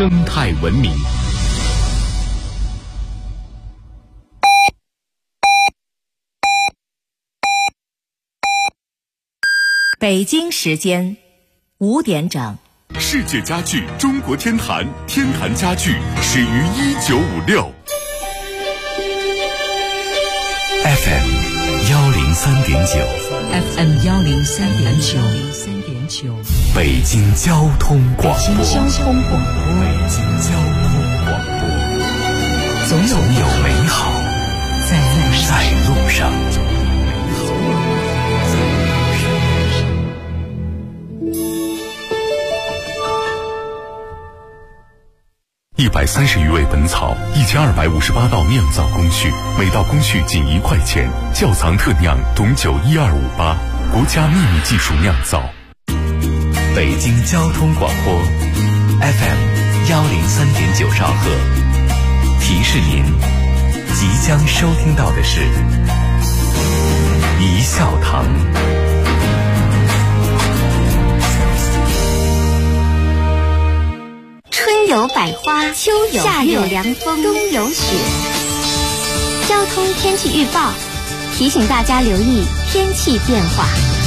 生态文明。 北京时间5点整。 世界家具中国天坛，天坛家具始于1956。 FM 103.9 FM 103.9 北京交通广播。 北京交通广播，总有美好在路上。 130余味本草，1258道酿造工序，每道工序仅1块钱。窖藏特酿董酒12588，国家秘密技术酿造。 北京交通广播 FM 103.9兆赫，提示您即将收听到的是一笑堂。 春有百花，秋有夏有凉风，冬有雪。交通天气预报提醒大家留意天气变化。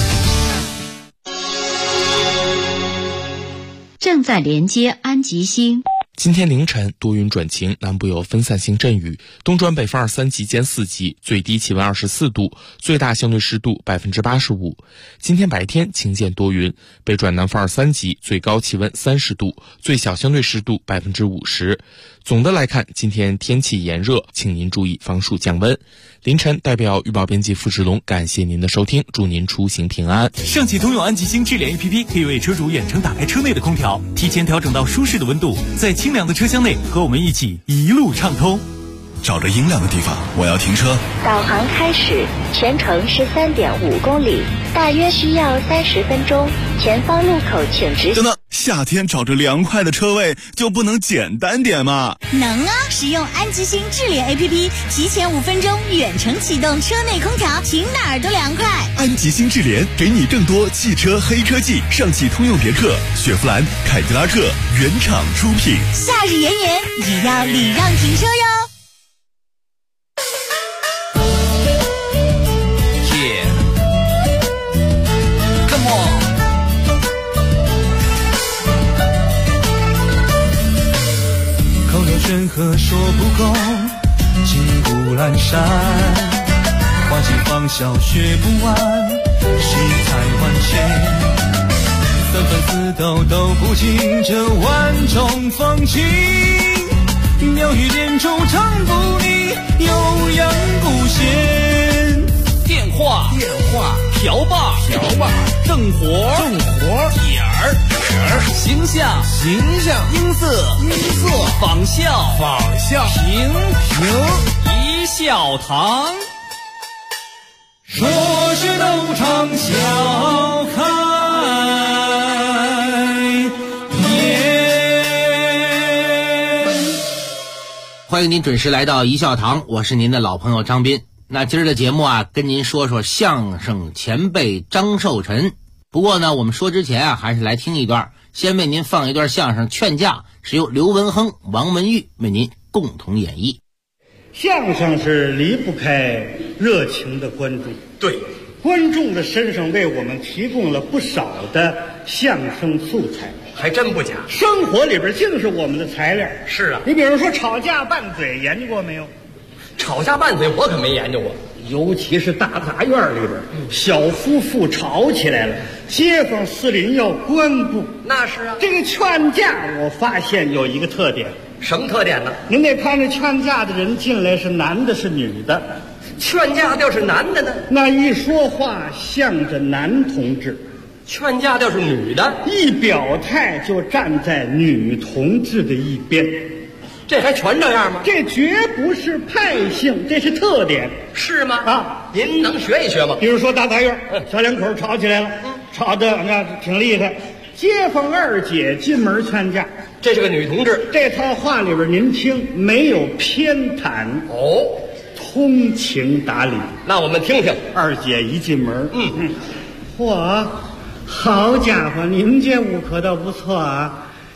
正在连接安吉星。 今天凌晨多云转晴，南部有分散性阵雨，东转北风2-3级间4级，最低气温24度，最大相对湿度85%。今天白天晴间多云，北转南风2-3级，最高气温30度，最小相对湿度50%。总的来看，今天天气炎热，请您注意防暑降温。凌晨代表预报编辑付志龙感谢您的收听，祝您出行平安。 上汽通用安吉星智联 APP 可以为车主远程打开车内的空调，提前调整到舒适的温度，在清凉的车厢内和我们一起一路畅通。 找着阴凉的地方，我要停车。 导航开始，全程13.5公里，大约需要30分钟。前方路口请直行。 等等，夏天找着凉快的车位就不能简单点吗？ 能啊！使用安吉星智联 APP， 提前5分钟远程启动车内空调，停哪儿都凉快。 安吉星智联给你更多汽车黑科技，上汽通用别克、雪佛兰、凯迪拉克原厂出品。 夏日炎炎，也要礼让停车哟。 任何说不够，骑虎阑珊，花季芳笑学不完，世态万千，三分四斗都不尽这万种风情，妙语连珠唱不腻，悠扬不闲。 电话瓢把正活点儿形象音色仿效平一笑堂， 说是斗场笑开颜。 欢迎您准时来到一笑堂，我是您的老朋友张斌。那今儿的节目啊，跟您说说相声前辈张寿臣。不过呢，我们说之前啊，还是来听一段，先为您放一段相声《劝架》，是由刘文亨、王文玉为您共同演绎。 相声是离不开热情的观众， 对， 观众的身上为我们提供了不少的相声素材， 还真不假。 生活里边尽是我们的材料。 是啊， 你比如说吵架拌嘴，研究过没有？ 吵架拌嘴我可没研究过， 尤其是大杂院里边，小夫妇吵起来了，街坊四邻要关顾。 那是啊， 这个劝架我发现有一个特点。 什么特点呢？ 您得看这劝架的人进来是男的是女的。 劝架要是男的呢， 那一说话向着男同志； 劝架要是女的， 一表态就站在女同志的一边。 这还全这样吗？ 这绝不是派性，这是特点。 是吗？ 啊， 您能学一学吗？ 比如说大杂院，小两口吵起来了，吵得那挺厉害。街坊二姐进门劝架， 这是个女同志。 这套话里边您听，没有偏袒哦， 通情达理。 那我们听听。 二姐一进门，嚯，好家伙，你们这屋可倒不错啊。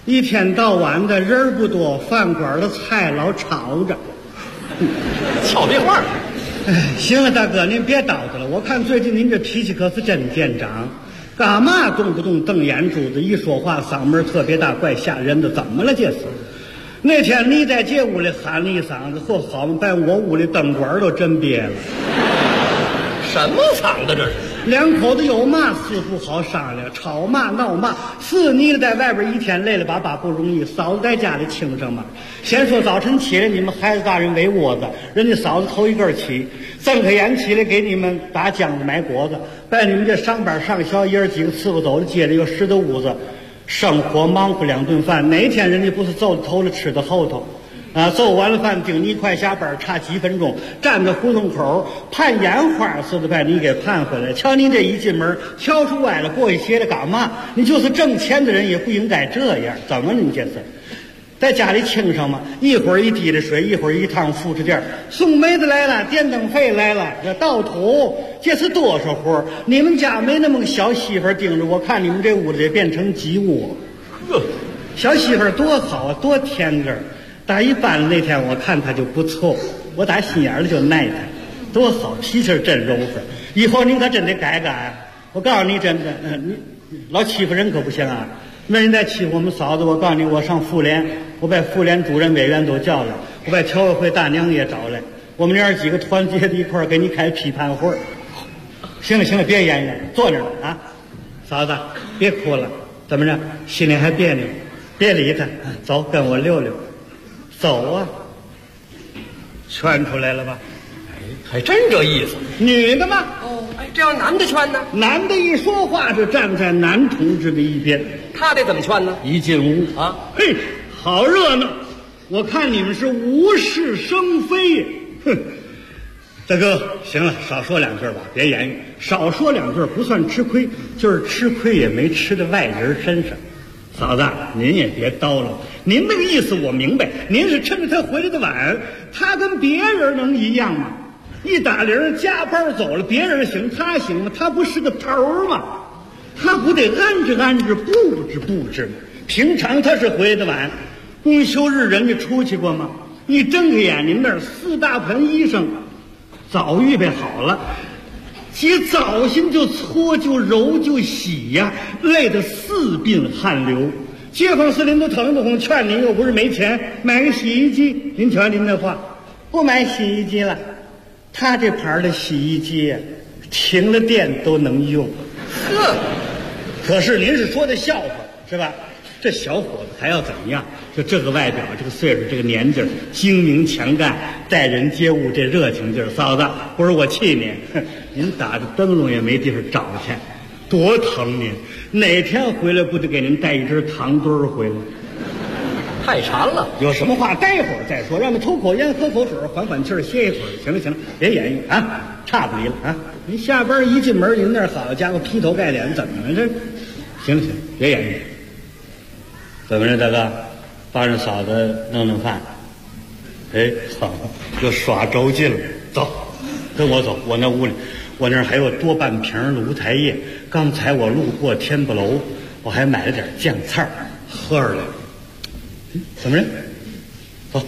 一天到晚的人不多，饭馆的菜老吵着。 俏皮话。 哎，行了，大哥，您别叨叨了。我看最近您这脾气可是真见长，干嘛动不动瞪眼珠子，一说话嗓门特别大，怪吓人的。怎么了这是？那天你在这屋里喊了一嗓子，嚯，好嘛，把我屋里灯管都震瘪了。 什么嗓子这是？ 两口子有嘛事不好商量，吵嘛闹嘛。是你在外边一天累了巴巴不容易，嫂子在家里轻省嘛。先说早晨起来，你们孩子大人围窝子，人家嫂子头一个起，睁开眼起来给你们打浆子买果子，把你们这上班上小爷儿几个伺候走了，接着又拾掇屋子，生火忙活2顿饭。哪天人家不是揍的头了吃的后头？揍完了饭顶你快下班，差几分钟，站在胡同口盼烟花似的把你给盼回来。瞧你这一进门，瞧出歪了过去斜了干嘛？你就是挣钱的人也不应该这样。怎么了你这是？在家里清上嘛，一会儿一滴的水，一会儿一趟副食店，送梅子来了，电灯费来了，这倒土，这是多少活？你们家没那么个小媳妇盯着，我看你们这屋子得变成鸡窝。小媳妇多好啊，多天真。打一般那天我看他就不错，我打心眼里就耐他，多好，脾气真柔和。以后您可真得改改。我告诉你，真的，你老欺负人可不行啊！那人再欺负我们嫂子，我告诉你，我上妇联，我把妇联主任委员都叫来，我把侨委会大娘也找来，我们娘几个团结在一块儿给你开批判会。行了行了，别演演，坐那儿了啊！嫂子，别哭了，怎么着？心里还别扭？别理他，走，跟我溜溜。走啊，劝出来了吧？ 还真这意思。 女的嘛， 哦，哎，这样男的劝呢？ 男的一说话就站在男同志的一边。 他得怎么劝呢？ 一进屋啊， 嘿，好热闹！我看你们是无事生非。哼，大哥，行了，少说2句吧，别言语。少说2句不算吃亏，就是吃亏也没吃到外人身上。嫂子，您也别叨唠，您那个意思我明白，您是趁着他回来的晚，他跟别人能一样吗？一打铃加班走了，别人行他行吗？他不是个头吗？他不得安置安置布置布置吗？平常他是回来的晚，公休日人家出去过吗？你睁开眼，您那儿4大盆衣裳早预备好了，其早心就搓就揉就洗呀，累得4鬓汗流。街坊四邻都疼不哄，劝您又不是没钱，买个洗衣机。您瞧您那话，不买洗衣机了。他这牌的洗衣机停了电都能用。呵，可是您是说的笑话是吧？这小伙子还要怎么样？就这个外表，这个岁数，这个年纪，精明强干，待人接物这热情劲儿。嫂子，不是我气您，您打着灯笼也没地方找去，多疼您！哪天回来不得给您带一只糖墩儿回来？ 太馋了。 有什么话待会儿再说，让他抽口烟，喝口水，缓缓气儿，歇一会儿。行了行了，别言语啊，差不离了啊！您下班一进门，您那好家伙劈头盖脸怎么了这？行了行了，别言语。怎么着，大哥？帮着嫂子弄弄饭。哎，好，又耍轴劲了。走，跟我走，我那屋里，我那儿还有多半瓶芦台叶。刚才我路过天不楼，我还买了点酱菜喝着来。怎么着？走。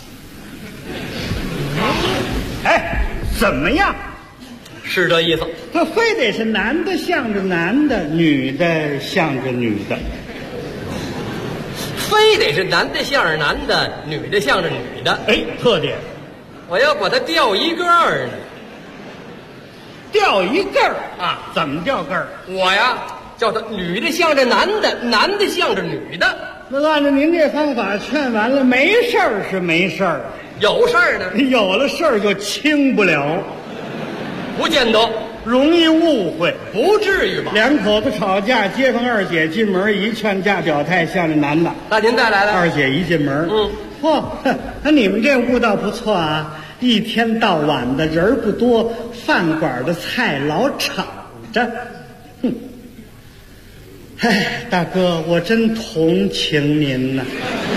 哎，怎么样？ 是这意思。 他非得是男的向着男的，女的向着女的。 非得是男的向着男的，女的向着女的。 哎，特点。 我要把它调一个儿呢。 调一个儿啊？怎么调个儿？ 我呀，叫他女的向着男的，男的向着女的。 那按照您这方法劝完了，没事儿是没事儿， 有事儿呢？ 有了事儿就轻不了， 不见得。 容易误会， 不至于吧？ 两口子吵架，街坊二姐进门一劝架表态，向着男的。 那您再来了。 二姐一进门，嚯，那你们这屋倒不错啊，一天到晚的人不多，饭馆的菜老吵着。哼，哎，大哥，我真同情您呐。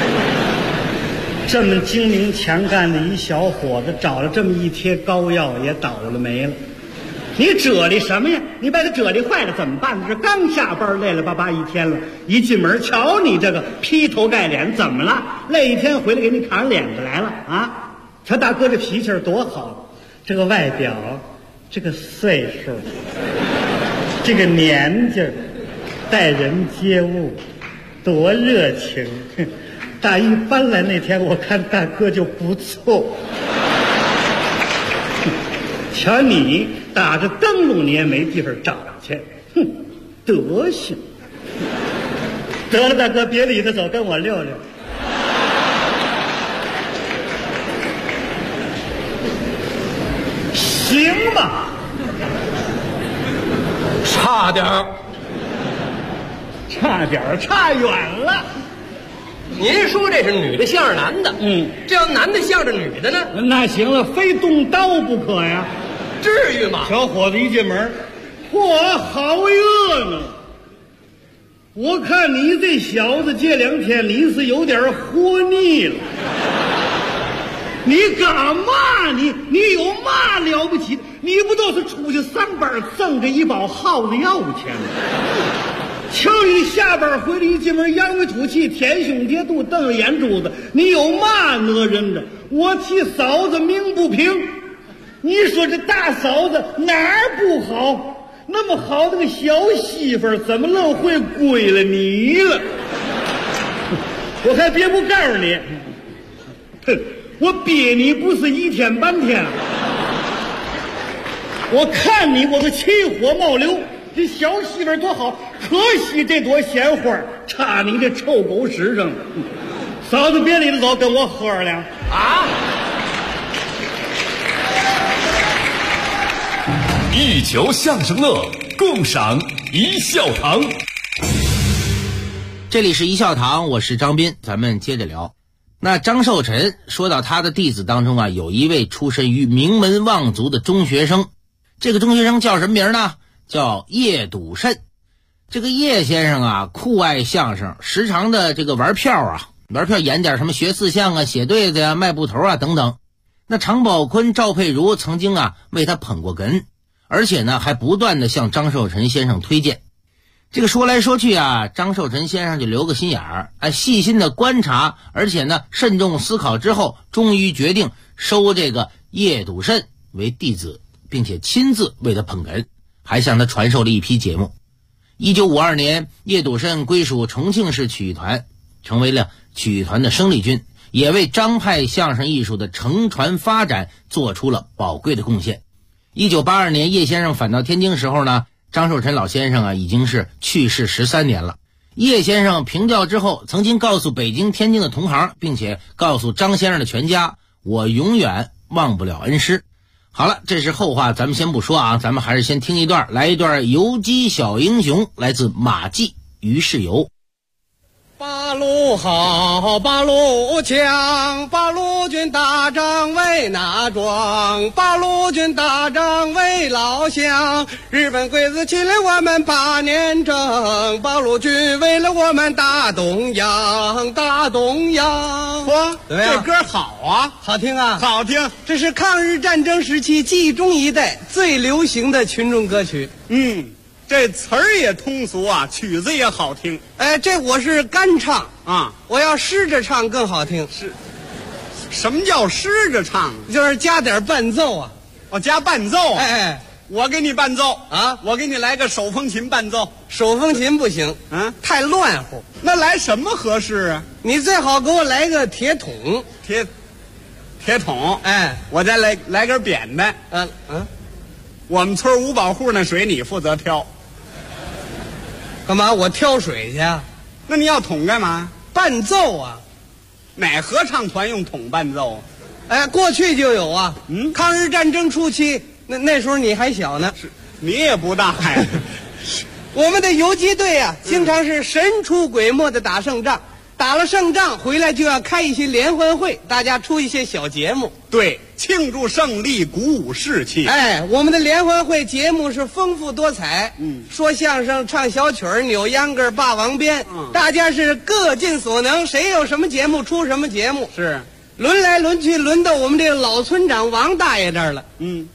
这么精明强干的一小伙子，找了这么一贴膏药，也倒了霉了。 你这里什么呀？你把它这里坏了怎么办呢？这刚下班累了巴巴一天了，一进门瞧你这个劈头盖脸，怎么了？累一天回来给你看上脸子来了啊！瞧大哥这脾气多好，这个外表，这个岁数，这个年纪，待人接物多热情。大一搬来那天，我看大哥就不错。瞧你打着灯笼你也没地方找去，哼，德行。得了，大哥别理他，走，跟我溜溜。行吧， 差点儿， 差远了。 您说这是女的向着男的，这要男的向着女的呢？ 那行了，非动刀不可呀。 至于吗？ 小伙子一进门，嚯，好热闹！我看你这小子这2天你是有点活腻了。你干嘛？你有嘛了不起？你不都是出去上班挣着一包耗子药钱吗？瞧你下班回来一进门扬眉吐气，舔胸叠肚，瞪着眼珠子，你有嘛讹人的？我替嫂子鸣不平。你说这大嫂子哪儿不好？那么好的个小媳妇儿，怎么愣会归了你了？我还别不告诉你，哼，我憋你不是一天半天，我看你我都起火冒流。这小媳妇儿多好，可惜这朵鲜花插你这臭狗屎上了。嫂子别理他，走，跟我喝2两啊！ 一球相声乐，共赏一笑堂。 这里是一笑堂，我是张斌，咱们接着聊。那张寿臣说到他的弟子当中啊，有一位出身于名门望族的中学生，这个中学生叫什么名呢？叫叶笃慎。这个叶先生啊，酷爱相声，时常的这个玩票演点什么学四项啊、写对子啊、卖布头啊等等。那常宝坤、赵佩如曾经啊为他捧过哏，而且呢还不断的向张寿臣先生推荐。这个说来说去啊，张寿臣先生就留个心眼儿，细心的观察，而且呢慎重思考之后，终于决定收这个叶笃慎为弟子，并且亲自为他捧哏，还向他传授了一批节目。1952年，叶笃慎归属重庆市曲艺团，成为了曲艺团的生力军，也为张派相声艺术的承传发展做出了宝贵的贡献。1982年，叶先生返到天津时候呢，张寿臣老先生啊已经是去世13年了。叶先生平调之后，曾经告诉北京、天津的同行，并且告诉张先生的全家，我永远忘不了恩师。好了，这是后话，咱们先不说啊，咱们还是先听一段，来一段游击小英雄，来自马季、于世友。 八路好，八路强，八路军打仗为哪桩？八路军打仗为老乡。日本鬼子侵略我们8年整，八路军为了我们大东洋，大东洋。 嚯，这歌好啊， 好听啊， 好听。 这是抗日战争时期记忆中一代最流行的群众歌曲。 这词儿也通俗啊，曲子也好听。 这我是干唱啊， 我要湿着唱更好听。 是，什么叫湿着唱？ 就是加点伴奏啊。 加伴奏。我给你伴奏啊， 我给你来个手风琴伴奏。 手风琴不行，太乱乎。 那来什么合适啊？ 你最好给我来个铁桶。 铁桶。我再来根扁担。我们村5保户那水你负责挑。 干嘛？我挑水去啊？ 那你要桶干嘛？ 伴奏啊。 哪合唱团用桶伴奏？ 过去就有啊。抗日战争初期，那时候你还小呢。 是，你也不大呀。 我们的游击队啊，经常是神出鬼没的打胜仗，打了胜仗回来就要开一些联欢会，大家出一些小节目。 对，庆祝胜利，鼓舞士气。 我们的联欢会节目是丰富多彩，说相声、唱小曲儿、扭秧歌、霸王鞭，大家是各尽所能，谁有什么节目出什么节目。 是， 轮来轮去，轮到我们这个老村长王大爷这儿了。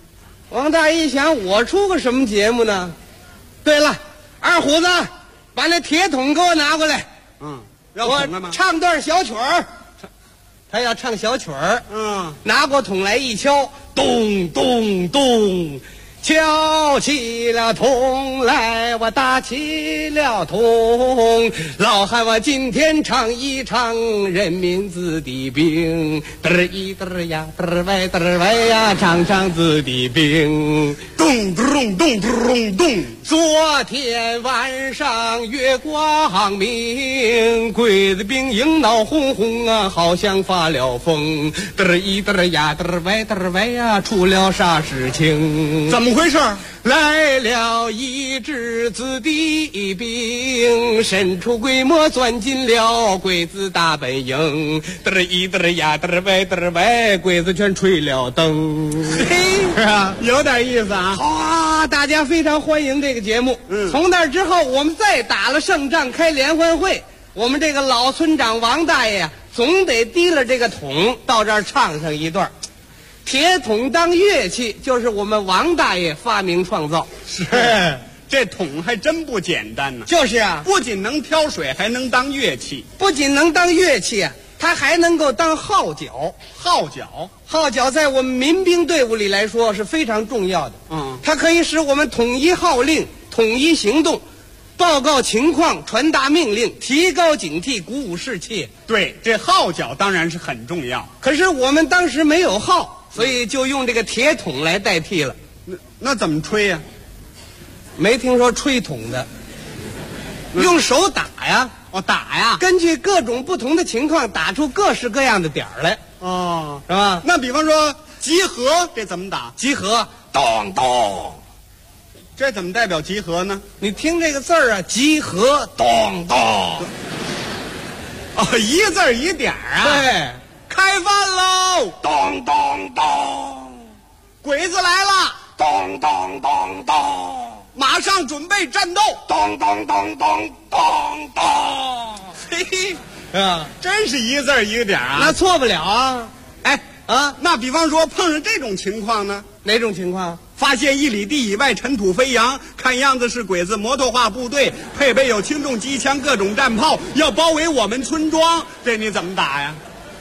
王大爷一想，我出个什么节目呢？对了，二虎子，把那铁桶给我拿过来。 要桶干嘛？ 我唱段小曲儿。他要唱小曲儿。拿过桶来一敲，咚咚咚。敲起了桶来，我打起了桶。老汉，我今天唱一唱人民子弟兵，嘚儿一嘚儿呀，嘚儿歪呀，唱唱子弟兵， 咚咚咚咚咚。 昨天晚上月光明，鬼子兵营闹哄哄啊，好像发了疯。嘚儿一嘚儿呀，嘚儿歪呀，出了啥事情？ 怎么回事？ 来了一支子弟兵，神出鬼没钻进了鬼子大本营。嘚儿一嘚儿呀，嘚儿歪，鬼子全吹了灯。 嘿，是啊，有点意思啊。 好啊，大家非常欢迎这个节目。从那之后，我们再打了胜仗，开联欢会，我们这个老村长王大爷总得提了这个桶到这儿唱上一段。铁桶当乐器，就是我们王大爷发明创造。 是，这桶还真不简单呢。 就是啊， 不仅能挑水，还能当乐器。 不仅能当乐器啊，它还能够当号角。号角在我们民兵队伍里来说是非常重要的。它可以使我们统一号令，统一行动，报告情况，传达命令，提高警惕，鼓舞士气。 对，这号角当然是很重要。 可是我们当时没有号，所以就用这个铁桶来代替了。 那怎么吹呀？ 没听说吹桶的，用手打呀。 打呀！ 根据各种不同的情况，打出各式各样的点儿来。是吧？ 那比方说集合，这怎么打？ 集合，咚咚。 这怎么代表集合呢？ 你听这个字儿啊，集合，咚咚。 一个字儿一点儿啊。 对， 开饭喽， 咚咚咚。 鬼子来了， 咚咚咚咚。 马上准备战斗， 咚咚咚咚咚咚。 嘿，真是一个字儿一个点儿啊。 那错不了啊。 那比方说碰上这种情况呢？ 哪种情况？ 发现1里地以外尘土飞扬，看样子是鬼子摩托化部队，配备有轻重机枪、各种战炮，要包围我们村庄。这你怎么打呀？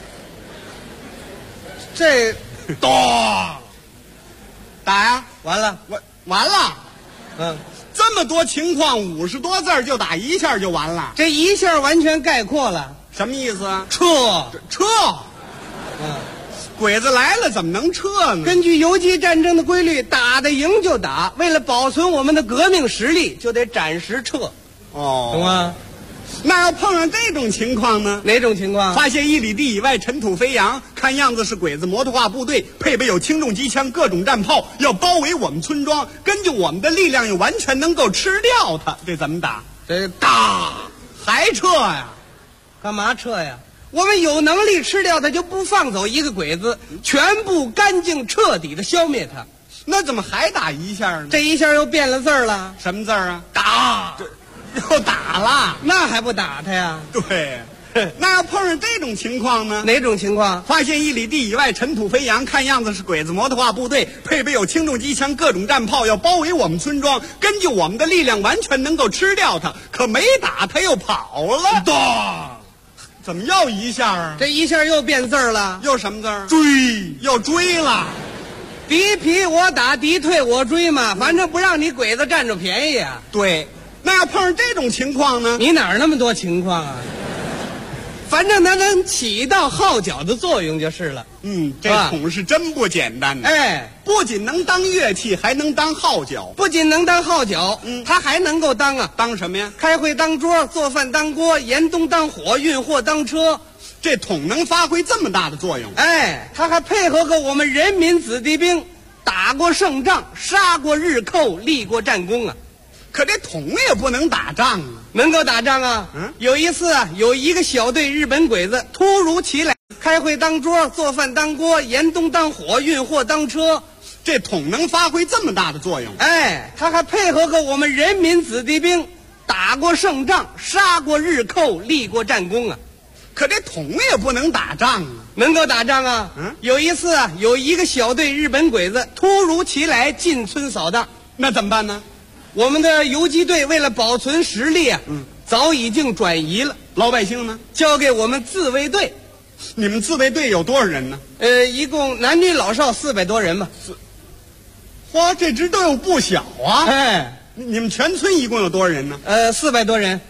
这咚打呀！ 完了。 这么多情况，50多字就打一下就完了。 这一下完全概括了。 什么意思啊？ 撤。 鬼子来了怎么能撤呢？ 根据游击战争的规律，打得赢就打，为了保存我们的革命实力，就得暂时撤。懂吗？ 那要碰上这种情况呢？ 哪种情况？ 发现1里地以外尘土飞扬，看样子是鬼子摩托化部队，配备有轻重机枪、各种战炮，要包围我们村庄，根据我们的力量又完全能够吃掉它，这怎么打？ 这打还撤呀？ 干嘛撤呀？我们有能力吃掉它，就不放走一个鬼子，全部干净彻底的消灭它。 那怎么还打一下呢？ 这一下又变了字儿了。 什么字儿啊？ 打。 又打了， 那还不打他呀？ 对，那要碰上这种情况呢？ 哪种情况？ 发现1里地以外尘土飞扬，看样子是鬼子摩托化部队，配备有轻重机枪、各种战炮，要包围我们村庄，根据我们的力量完全能够吃掉他，可没打他又跑了。 咚！ 怎么又一下啊？ 这一下又变字儿了。 又什么字儿？ 追！ 又追了。 敌疲我打，敌退我追嘛，反正不让你鬼子占着便宜啊。 对。那要碰上这种情况呢？ 你哪儿那么多情况啊？反正它能起到号角的作用就是了。 这桶是真不简单的。不仅能当乐器，还能当号角。 不仅能当号角，它还能够当当什么呀？ 开会当桌，做饭当锅，严冬当火，运货当车。 这桶能发挥这么大的作用？ 它还配合过我们人民子弟兵，打过胜仗，杀过日寇，立过战功啊。 可这桶也不能打仗啊。 能够打仗啊。有一次有一个小队日本鬼子突如其来，开会当桌，做饭当锅，严冬当火，运货当车。 这桶能发挥这么大的作用？ 它还配合过我们人民子弟兵，打过胜仗，杀过日寇，立过战功啊。 可这桶也不能打仗啊。 能够打仗啊？有一次啊，有一个小队日本鬼子突如其来进村扫荡， 那怎么办呢？ 我们的游击队为了保存实力啊，早已经转移了。 老百姓呢？ 交给我们自卫队。 你们自卫队有多少人呢？ 一共男女老少400多人吧。 嚯，这支队伍不小啊！ 哎， 你们全村一共有多少人呢 ？400多人。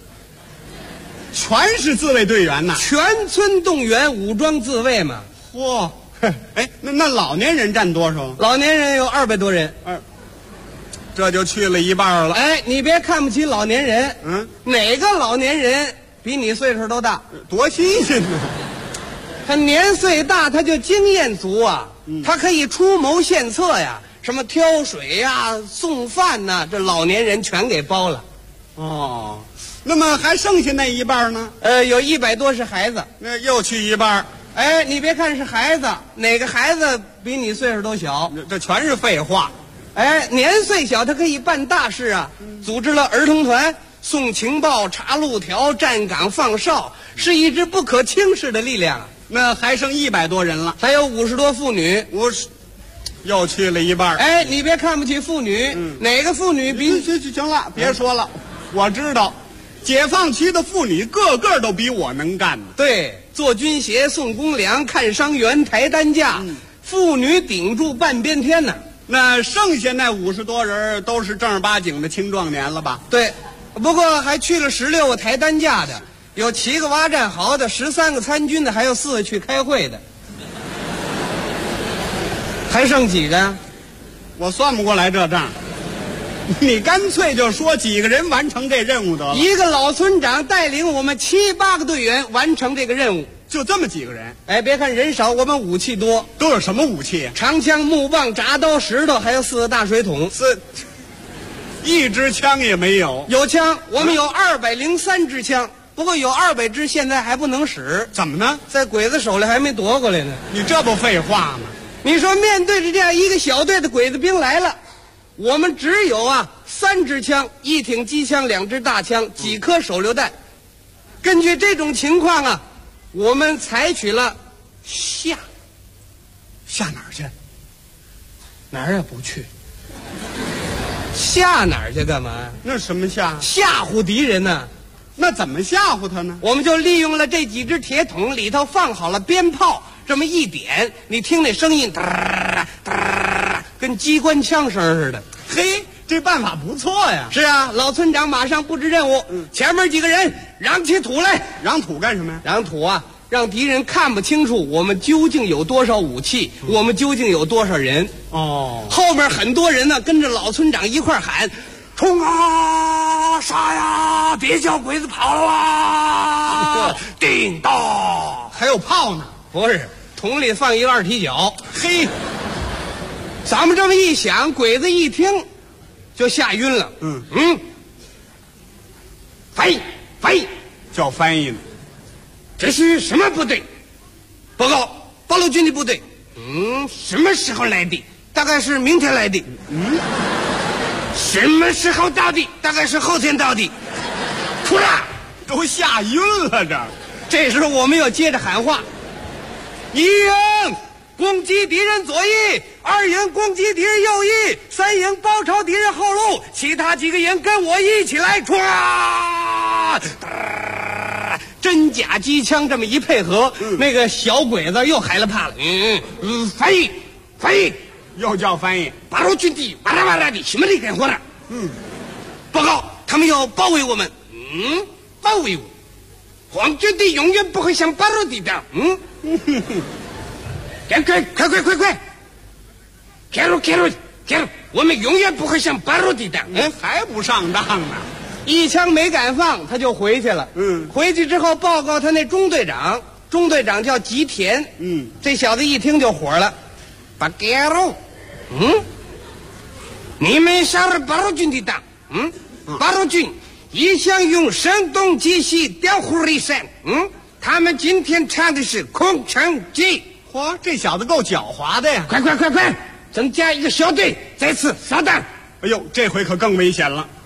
全是自卫队员呐！ 全村动员，武装自卫嘛。 嚯，哎，那老年人占多少？ 老年人有200多人。 这就去了一半了。 哎，你别看不起老年人，哪个老年人比你岁数都大？ 多新鲜呢！ 他年岁大，他就经验足啊，他可以出谋献策呀，什么挑水呀、送饭呐，这老年人全给包了。 哦，那么还剩下那一半呢？ 有100多是孩子， 那又去一半。 哎，你别看是孩子，哪个孩子比你岁数都小？ 这全是废话。 哎，年岁小，他可以办大事啊！组织了儿童团，送情报、查路条、站岗放哨，是一支不可轻视的力量。 那还剩100多人了， 还有50多妇女 ，50，又去了一半。 哎，你别看不起妇女，哪个妇女比？ 行了，别说了，我知道，解放区的妇女个个都比我能干呢。 对，做军鞋、送公粮、看伤员、抬担架，妇女顶住半边天呢。 那剩下那50多人都是正儿八经的青壮年了吧？ 对，不过还去了16个抬担架的，有7个挖战壕的，13个参军的，还有4个去开会的。还剩几个？ 我算不过来这账。你干脆就说几个人完成这任务得了。 一个老村长带领我们7、8个队员完成这个任务。 就这么几个人？ 哎，别看人少，我们武器多。 都有什么武器？ 长枪、木棒、铡刀、石头，还有4个大水桶。 一支枪也没有。 有枪，我们有203支枪，不过有200支现在还不能使。 怎么呢？ 在鬼子手里还没夺过来呢。 你这不废话吗？ 你说面对着这样一个小队的鬼子兵来了，我们只有3支枪、1挺机枪、2支大枪、几颗手榴弹。根据这种情况我们采取了下哪儿去？ 哪儿也不去。下哪儿去干嘛呀？ 那什么下？ 吓唬敌人呢。 那怎么吓唬他呢？ 我们就利用了这几只铁桶，里头放好了鞭炮，这么一点，你听那声音，跟机关枪声似的。 嘿，这办法不错呀。 是啊，老村长马上布置任务，前面几个人嚷起土来。 嚷土干什么呀？ 嚷土让敌人看不清楚我们究竟有多少武器，我们究竟有多少人。后面很多人呢跟着老村长一块喊：冲啊，杀呀，别叫鬼子跑啊！叮当， 还有炮呢？ 不是，桶里放一个2踢脚。 嘿， 咱们这么一响，鬼子一听就吓晕了。翻译叫翻译呢。 这是什么部队？报告，八路军的部队。什么时候来的？大概是明天来的。什么时候到的？大概是后天到的。出来！ 都吓晕了这时候我们要接着喊话：一营攻击敌人左翼，2营攻击敌人右翼，3营包抄敌人后路，其他几个营跟我一起来冲！真假机枪这么一配合，那个小鬼子又害了怕了。翻译， 又叫翻译。 八路军的哇啦哇啦的，什么的干活了？报告，他们要包围我们。包围我，皇军的永远不会向八路抵挡。快！开路！我们永远不会向八路抵挡。 还不上当呢？ 一枪没敢放，他就回去了。回去之后报告他那中队长叫吉田。这小子一听就火了，八盖路，你们杀了八路军的党。八路军一向用声东击西，调虎离山。他们今天唱的是空城计。 嚯，这小子够狡猾的呀！ 快！增加一个小队，再次扫荡。 哎呦，这回可更危险了。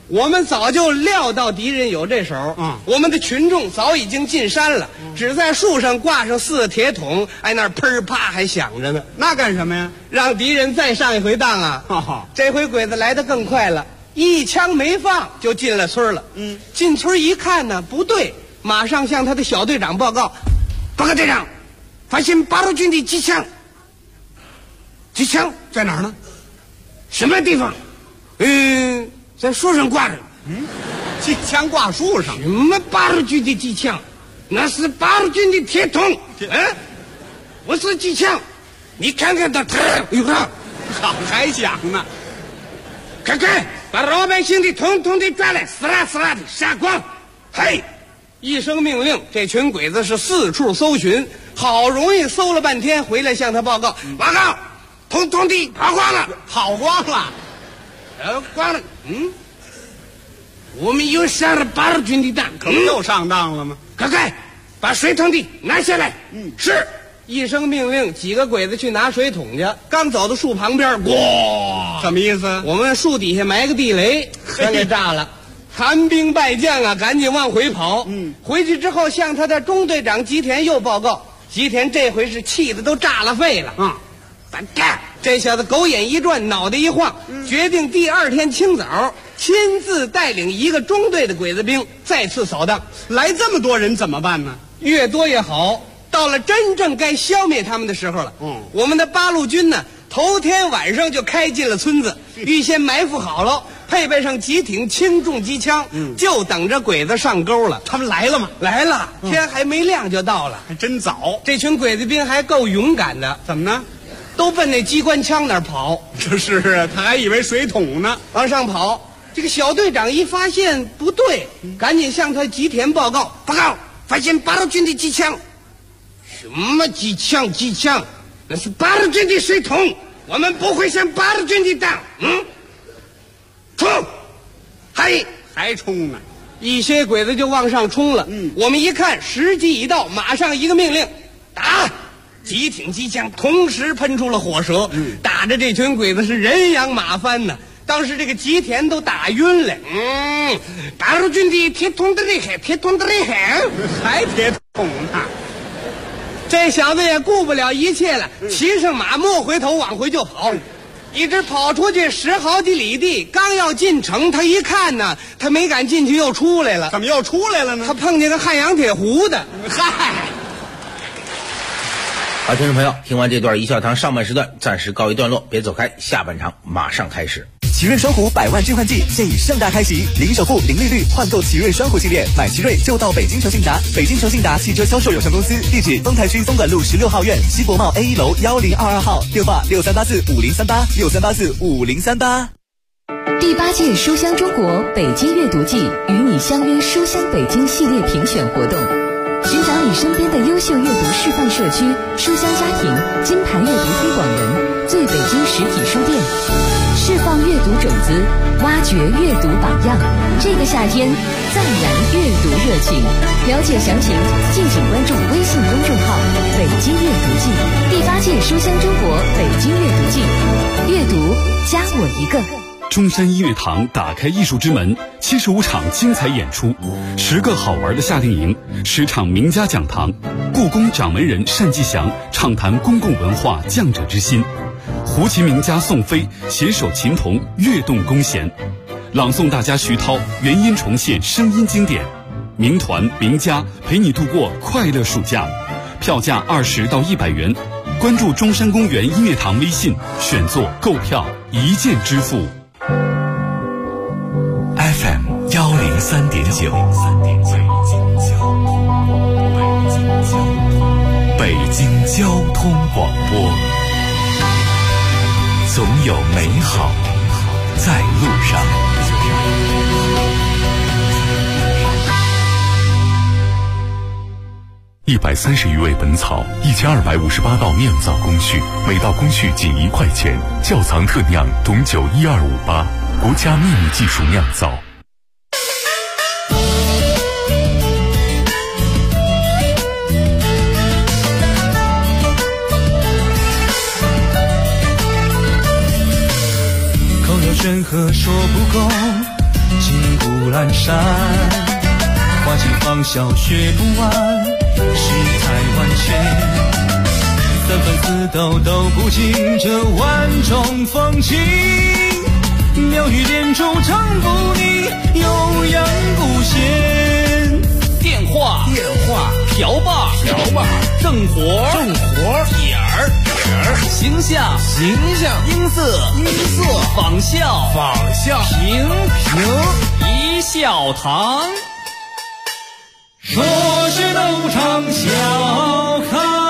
我们早就料到敌人有这手，我们的群众早已经进山了，只在树上挂上4个铁桶，哎，那砰啪还响着呢。 那干什么呀？ 让敌人再上一回当啊！这回鬼子来得更快了，一枪没放就进了村了。进村一看呢，不对，马上向他的小队长报告：报告队长，发现八路军的机枪。机枪在哪儿呢？ 什么地方？在树上挂着。 机枪挂树上？ 什么八路军的机枪？那是八路军的铁桶。我是机枪，你看看他， 好还想呢。 看看，把老百姓的统统的抓来，死啦死啦的杀光。嘿！一声命令，这群鬼子是四处搜寻，好容易搜了半天，回来向他报告：报告，统统的跑光了， 跑光了。 光了。我们又上了八路军的当， 可不又上当了吗？ 快，把水桶的拿下来。是。一声命令，几个鬼子去拿水桶去。刚走到树旁边，哇！ 什么意思？ 我们树底下埋个地雷，全给炸了。残兵败将啊，赶紧往回跑。回去之后向他的中队长吉田又报告。吉田这回是气得都炸了肺了。这小子狗眼一转，脑袋一晃，决定第2天清早亲自带领一个中队的鬼子兵再次扫荡。 来这么多人怎么办呢？ 越多越好。到了真正该消灭他们的时候了。我们的八路军呢，头天晚上就开进了村子，预先埋伏好了，配备上几挺轻重机枪，就等着鬼子上钩了。 他们来了吗？ 来了，天还没亮就到了， 还真早。 这群鬼子兵还够勇敢的。 怎么呢？ 都奔那机关枪那儿跑。 就是啊，他还以为水桶呢， 往上跑。这个小队长一发现不对，赶紧向他吉田报告：报告，发现八路军的机枪。什么机枪？那是八路军的水桶，我们不会向八路军的当。冲！ 还冲呢！ 一些鬼子就往上冲了。我们一看时机已到，马上一个命令：打！几挺机枪同时喷出了火舌，打着这群鬼子是人仰马翻呢。当时这个吉田都打晕了。八路军的铁桶的厉害，铁桶的厉害， 还铁桶呢。 这小子也顾不了一切了，骑上马莫回头往回就跑，一直跑出去10好几里地。刚要进城，他一看呢，他没敢进去，又出来了。 怎么又出来了呢？ 他碰见个汉阳铁壶的。 嗨！ 好，听众朋友，听完这段一笑堂上半时段暂时告一段落，别走开，下半场马上开始。 奇瑞双虎100万置换季现已盛大开启，零首付、零利率换购奇瑞双虎系列，买奇瑞就到北京诚信达。北京诚信达汽车销售有限公司，地址丰台区松管路16号院西博贸 A1 楼1022号，电话63845038，63845038。 第8届书香中国北京阅读季与你相约书香北京系列评选活动，寻找你身边的优秀阅读示范社区、书香家庭、金牌阅读推广人、最北京实体书店，释放阅读种子，挖掘阅读榜样。这个夏天，赞燃阅读热情。了解详情，敬请关注微信公众号“北京阅读季”。第8届书香中国北京阅读季，阅读加我一个。 中山音乐堂打开艺术之门，75场精彩演出，10个好玩的夏令营，10场名家讲堂，故宫掌门人单霁翔畅谈公共文化匠者之心，胡琴名家宋飞携手琴童跃动弓弦，朗诵大家徐涛原音重现声音经典，名团名家陪你度过快乐暑假，票价20到100元，关注中山公园音乐堂微信，选座购票一键支付。 FM 103.9，北京交通广播，总有美好在路上。 130余味本草，1258道酿造工序，每道工序仅1块钱。窖藏特酿董酒12588，国家秘密技术酿造。 口若悬河说不够， 骑虎阑珊，花期芳笑学不完，世态万千。三分四斗斗不尽这万种风情，妙语连珠唱不腻，悠扬不闲。 电话瓢把正活点儿形象音色仿效平一笑堂。 说是斗场笑开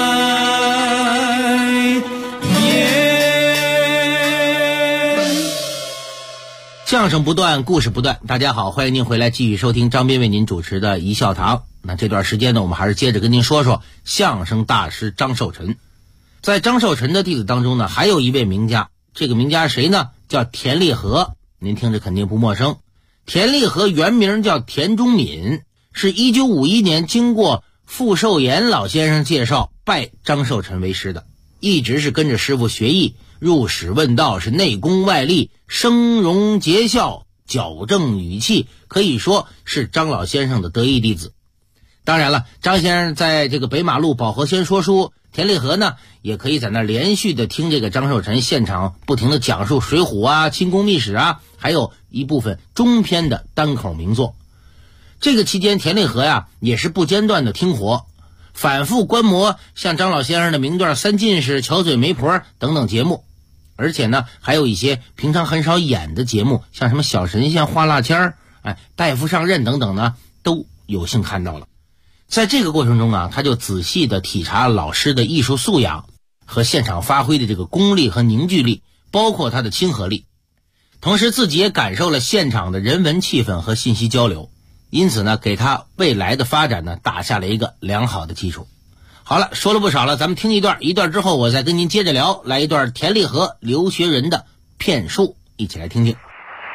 相声不断，故事不断。大家好，欢迎您回来继续收听张斌为您主持的一笑堂。那这段时间呢，我们还是接着跟您说说相声大师张寿臣。在张寿臣的弟子当中呢，还有一位名家，这个名家是谁呢？叫田立和。您听着肯定不陌生。田立和原名叫田中敏，是1951年经过傅寿岩老先生介绍拜张寿臣为师的，一直是跟着师傅学艺，入室问道，是内功外力，声容结笑，矫正语气，可以说是张老先生的得意弟子。当然了，张先生在这个北马路保和仙说书，田立和呢也可以在那连续的听这个张寿臣现场不停的讲述水浒啊、清宫秘史啊，还有一部分中篇的单口名作。这个期间田立和呀也是不间断的听活，反复观摩像张老先生的名段三进士、巧嘴媒婆等等节目，而且呢还有一些平常很少演的节目，像什么小神仙画蜡签大夫上任等等呢，都有幸看到了。在这个过程中啊，他就仔细的体察老师的艺术素养和现场发挥的这个功力和凝聚力，包括他的亲和力，同时自己也感受了现场的人文气氛和信息交流，因此呢给他未来的发展呢打下了一个良好的基础。好了，说了不少了，咱们听一段之后我再跟您接着聊，来一段田立和、刘学仁的骗术，一起来听听。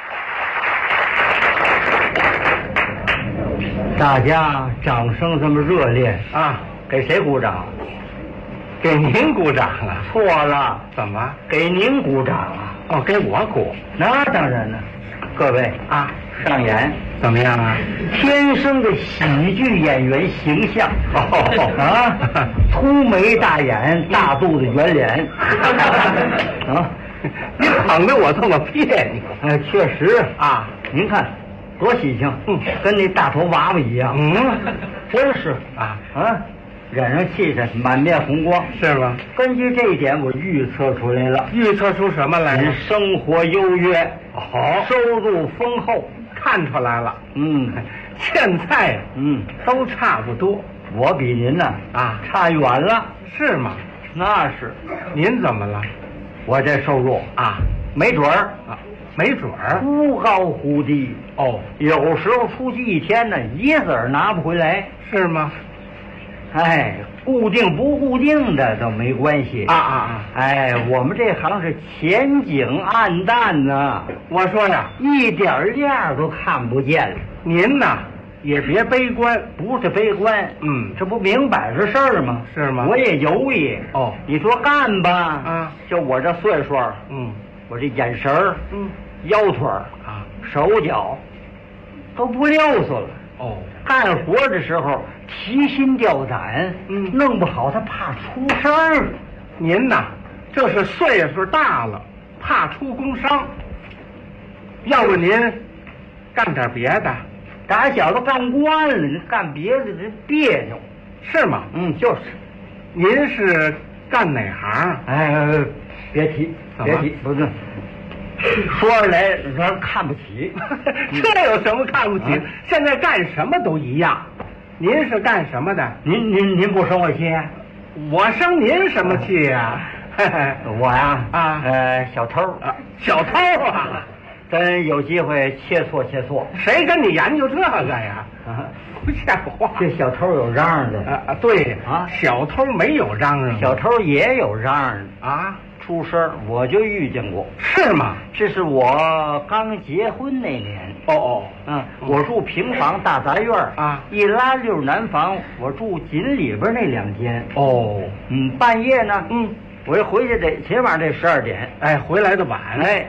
大家掌声这么热烈啊，给谁鼓掌？给您鼓掌啊？错了，怎么？给您鼓掌啊？哦，给我鼓？那当然了。各位啊，上演怎么样啊？天生的喜剧演员形象啊，粗眉大眼，大肚子圆脸啊！你捧得我这么别扭？确实啊，您看。多喜庆，跟那大头娃娃一样，真是脸上气色，满面红光，是吗？根据这一点，我预测出来了。预测出什么来了？生活优越，好，收入丰厚，看出来了。现在都差不多。我比您呢差远了，是吗？那是。您怎么了？我这收入没准儿没准儿忽高忽低哦，有时候出去一天呢一子儿拿不回来，是吗？固定不固定的都没关系我们这行是前景暗淡呢。我说呀，一点亮都看不见。您呐也别悲观，不是悲观，这不明摆着事儿吗？是吗？我也犹豫哦。你说干吧就我这岁数我这眼神儿腰腿儿手脚都不溜索了哦。干活的时候提心吊胆弄不好他怕出事儿。您呐这是岁数大了，怕出工伤。要不您干点别的？打小都干惯了，干别的这别扭，是吗？就是。您是干哪行？别提，别提，不是。说出来让人看不起，这有什么看不起？现在干什么都一样。您是干什么的？您不生我气？我生您什么气呀？我呀小偷小偷真有机会切磋切磋。谁跟你研究这个呀？不像话。这小偷有嚷嚷的对小偷没有嚷嚷，小偷也有嚷嚷的出声我就遇见过。是吗？这是我刚结婚那年。我住平房大杂院一拉溜南房，我住紧里边那2间。半夜呢我一回去得起码得12点。回来的晚。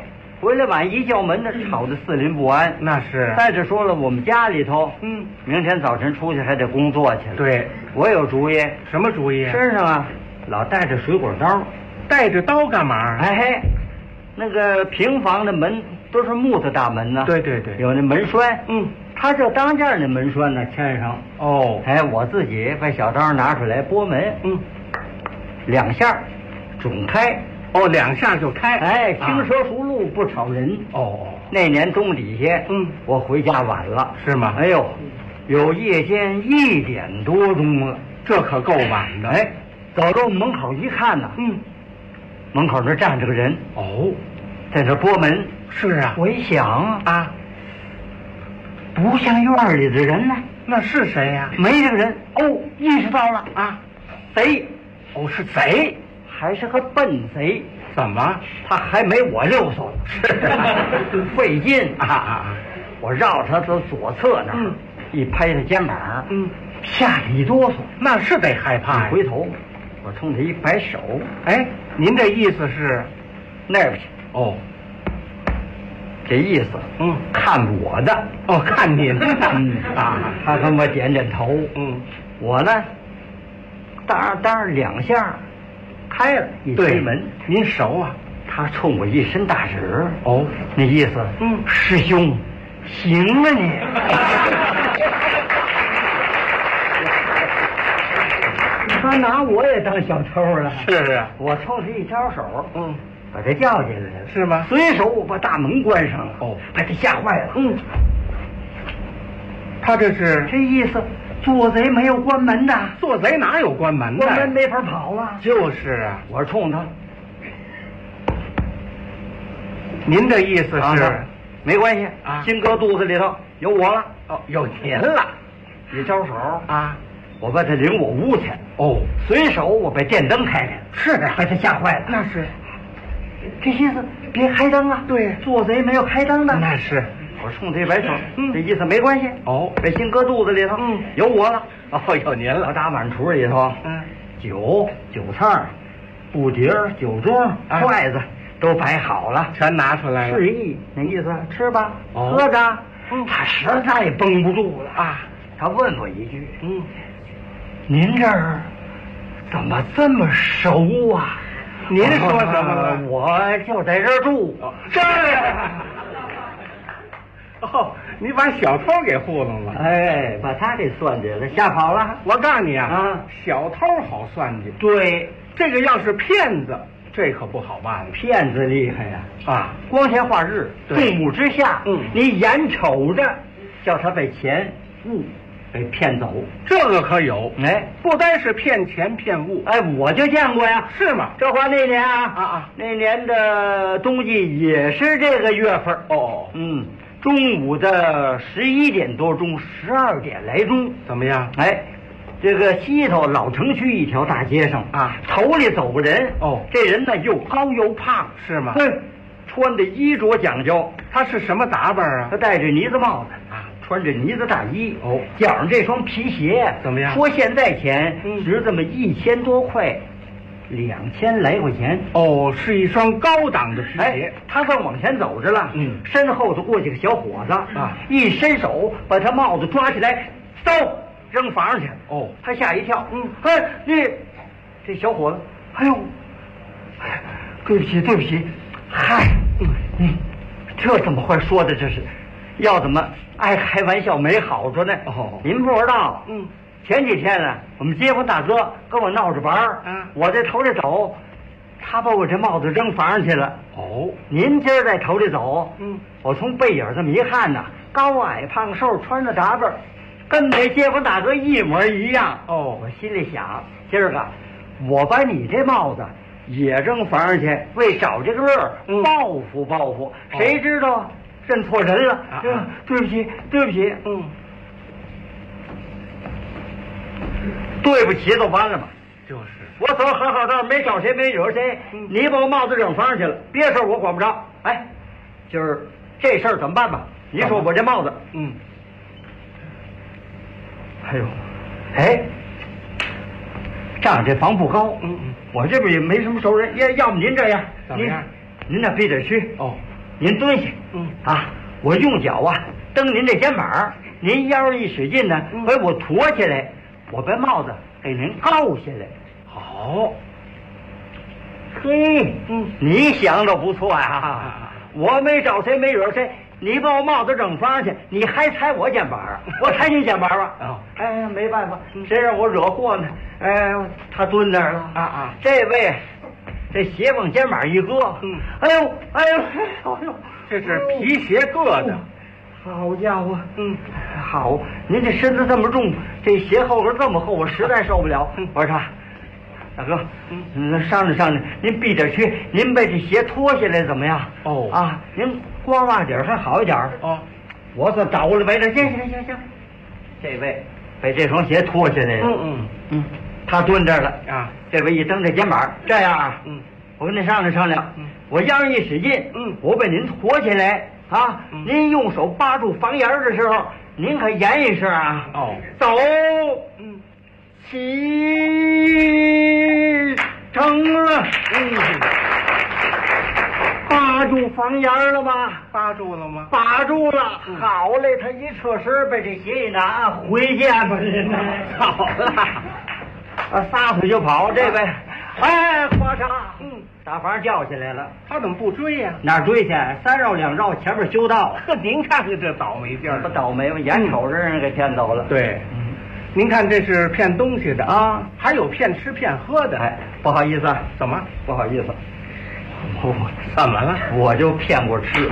回来晚一叫门呢，吵得四邻不安。 那是。 再者说了，我们家里头，明天早晨出去还得工作去了。 对， 我有主意。 什么主意？ 身上啊，老带着水果刀。 带着刀干嘛？ 哎嘿，那个平房的门都是木头大门呢。 对对对， 有那门栓。他这当间那门栓呢牵上。 哦， 哎，我自己把小刀拿出来拨门。2下准开。 哦，2下就开。 哎，轻车熟路不吵人。 哦， 那年冬底下，我回家晚了。 是吗？ 哎呦，有夜间1点多钟了， 这可够晚的。 哎，走到门口一看呢，门口那站着个人。 哦， 在这拨门。 是啊， 我一想啊，不像院里的人呢。 那是谁呀？ 没这个人。哦，意识到了啊，贼。 哦，是贼， 还是个笨贼。 怎么？ 他还没我溜索呢。是费劲啊！我绕他的左侧那儿，一拍他肩膀，吓得一哆嗦。 那是得害怕呀。 回头，我冲他一摆手。 哎，您这意思是那边去？ 哦， 这意思，看我的。 哦，看您的。 他跟我点点头。我呢，当2下开了，一推门。 您熟啊？ 他冲我一伸大指。 哦， 那意思，师兄，行啊你。他拿我也当小偷了。 是啊， 我冲他一招手，把他叫进来了。 是吗？ 随手把大门关上了。哦，把他吓坏了。 他这是这意思，做贼没有关门的。 做贼哪有关门的？ 关门没法跑了。 就是啊， 我冲他。 您的意思是？ 没关系啊，心搁肚子里头有我了。 哦，有您了。 一招手啊， 我把他领我屋去。 哦， 随手我把电灯开开。 是啊， 把他吓坏了。 那是。 这意思别开灯啊。 对， 做贼没有开灯的。 那是。 我冲他一摆手，这意思没关系。 哦， 把心搁肚子里头，有我了。 哦，有您了。 我打碗橱里头，酒菜、布碟、酒盅、筷子都摆好了， 全拿出来了。 示意那意思，吃吧，喝着。他实在绷不住了啊，他问我一句，您这儿怎么这么熟啊？ 您说什么了？ 我就在这儿住。 这。哦，你把小偷给糊弄了。 哎，把他给算计了，吓跑了。 我告诉你啊，小偷好算计。 对， 这个要是骗子，这可不好办了。 骗子厉害呀！ 啊， 光天化日，众目之下，你眼瞅着叫他被钱物给骗走， 这个可有。 哎， 不单是骗钱骗物， 哎，我就见过呀。 是吗？ 这话那年那年的冬季也是这个月份。 哦， 中午的11点多钟，12点来钟， 怎么样？ 哎，这个西头老城区一条大街上啊，头里走个人。哦，这人呢又高又胖， 是吗？ 穿的衣着讲究。 他是什么打扮啊？ 他戴着呢子帽子啊，穿着呢子大衣。哦，脚上这双皮鞋怎么样？ 说现在钱值这么1000多块。2000来块钱。 哦，是一双高档的皮鞋。 他正往前走着了，身后头过去个小伙子啊，一伸手把他帽子抓起来，嗖扔房上去。哦，他吓一跳。这小伙子，哎呦，对不起对不起，嗨，这怎么会说的？这是要怎么爱开玩笑没好处呢？哦，您不知道，前几天呢，我们街坊大哥跟我闹着玩儿，我在头里走，他把我这帽子扔房上去了。哦，您今儿在头里走，我从背影这么一看呢，高矮胖瘦，穿着打扮，跟那街坊大哥一模一样。哦，我心里想，今儿个我把你这帽子也扔房上去，为找这个乐报复报复。谁知道认错人了？对不起对不起。对不起就完了嘛。 就是我走好好的，没找谁没惹谁，你把我帽子扔房上去了，别的事我管不着。哎，今儿这事儿怎么办吧？你说我这帽子，哎呦，哎，仗这房不高，我这边也没什么熟人，要不您这样， 怎么样？ 您那背点去哦， 您蹲下，我用脚啊蹬您这肩膀，您腰一使劲呢，把我驮起来，我把帽子给您套下来。 好， 嘿，你想的不错呀，我没找谁没惹谁。你把我帽子扔房去，你还踩我肩膀，我踩你肩膀吧？哎呀，没办法，谁让我惹祸呢？他蹲那儿了这位，这鞋往肩膀一搁，哎呦， 这是皮鞋硌的。 好家伙，好，您这身子这么重，这鞋后跟这么厚，我实在受不了。我说，大哥，商量商量，您闭点去，您把这鞋脱下来怎么样？您光袜底还好一点我算找了呗，行，这位把这双鞋脱下来了，他蹲这儿了这位一蹬这肩膀，这样我跟您商量商量，我腰一使劲，我把您驮起来您用手扒住房檐的时候，您可言一声走，起，成了，扒住房檐了吧？ 扒住了吗？ 扒住了。好嘞，他一侧身把这鞋一拿，回见吧，您好了，撒腿就跑。这位，咔嚓，打房叫起来了。 他怎么不追呀？ 哪追去？3绕2绕，前面修道。 您看看这倒霉劲儿， 不倒霉吗？眼瞅着人给骗走了。 对，您看这是骗东西的还有骗吃骗喝的。 不好意思， 怎么？ 不好意思。 怎么了？ 我就骗过吃。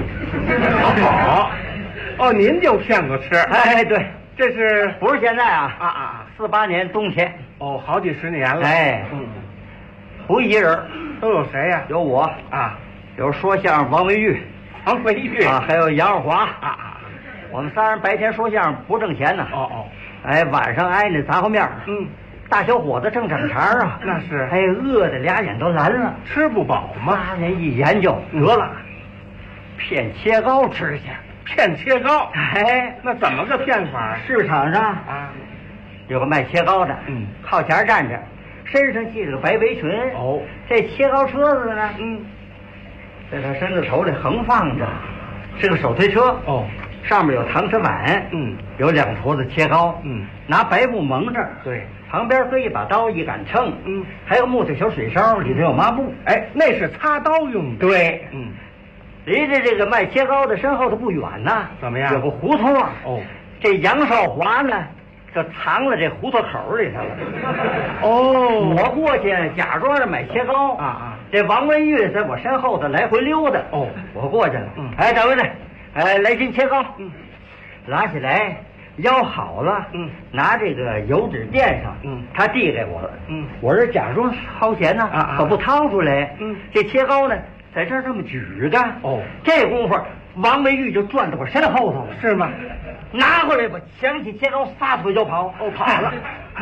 好，您就骗过吃。 对， 这是不是现在48年冬天。 好几十年了。 不一人， 都有谁呀？ 有我有说相声王维玉，还有杨二华我们仨人白天说相声不挣钱呢。晚上挨那杂货面。大小伙子正整茬那是。 饿得俩眼都蓝了， 吃不饱吗？ 人一研究，得了，骗切糕吃去。 骗切糕？那怎么个骗法？ 市场上有个卖切糕的，靠前站着，身上系着个白围裙。这切糕车子呢，在他身子头里横放着，是个手推车。上面有搪瓷碗，有2坨子切糕，拿白布蒙着。 对， 旁边搁一把刀，一杆秤，还有木头小水烧，里头有抹布。 那是擦刀用的。 对，离着这个卖切糕的身后头不远呢， 怎么样？ 有个胡同这杨少华呢，就藏了这胡同口里头了。我过去假装着买切糕这王文玉在我身后头来回溜达。我过去了。掌柜的。来斤切糕，拿起来腰好了，拿这个油纸垫上，他递给我了，我这假装掏钱呢，可不掏出来，这切糕呢在这儿这么举着，这功夫王维玉就转到我身后头了， 是吗？ 拿回来吧，抢起切糕，撒腿就跑， 跑了，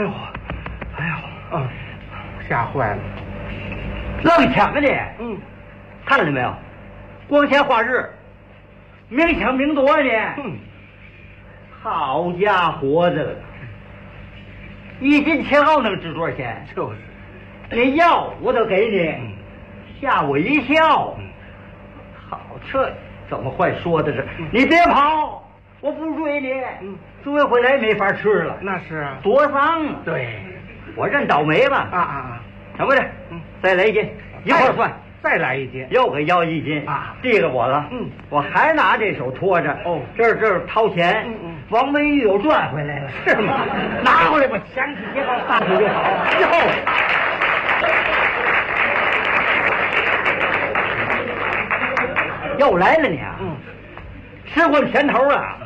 吓坏了， 愣抢啊你，看了没有？光天化日。明抢明夺呢，好家伙的，1斤切糕能值多少钱？ 就是， 你要我都给你，吓我一跳。好，这怎么会说的是？你别跑，我不追你，追回来没法吃了。 那是啊， 多脏啊！ 对， 我认倒霉吧。掌柜的，再来1斤，一块算。 再来1斤， 又给要1斤递给我了。我还拿这手托着。这儿掏钱。王文玉又赚回来了，是吗？拿回来吧，抢起切糕，撒腿就跑。又来了你啊！吃过甜头啊！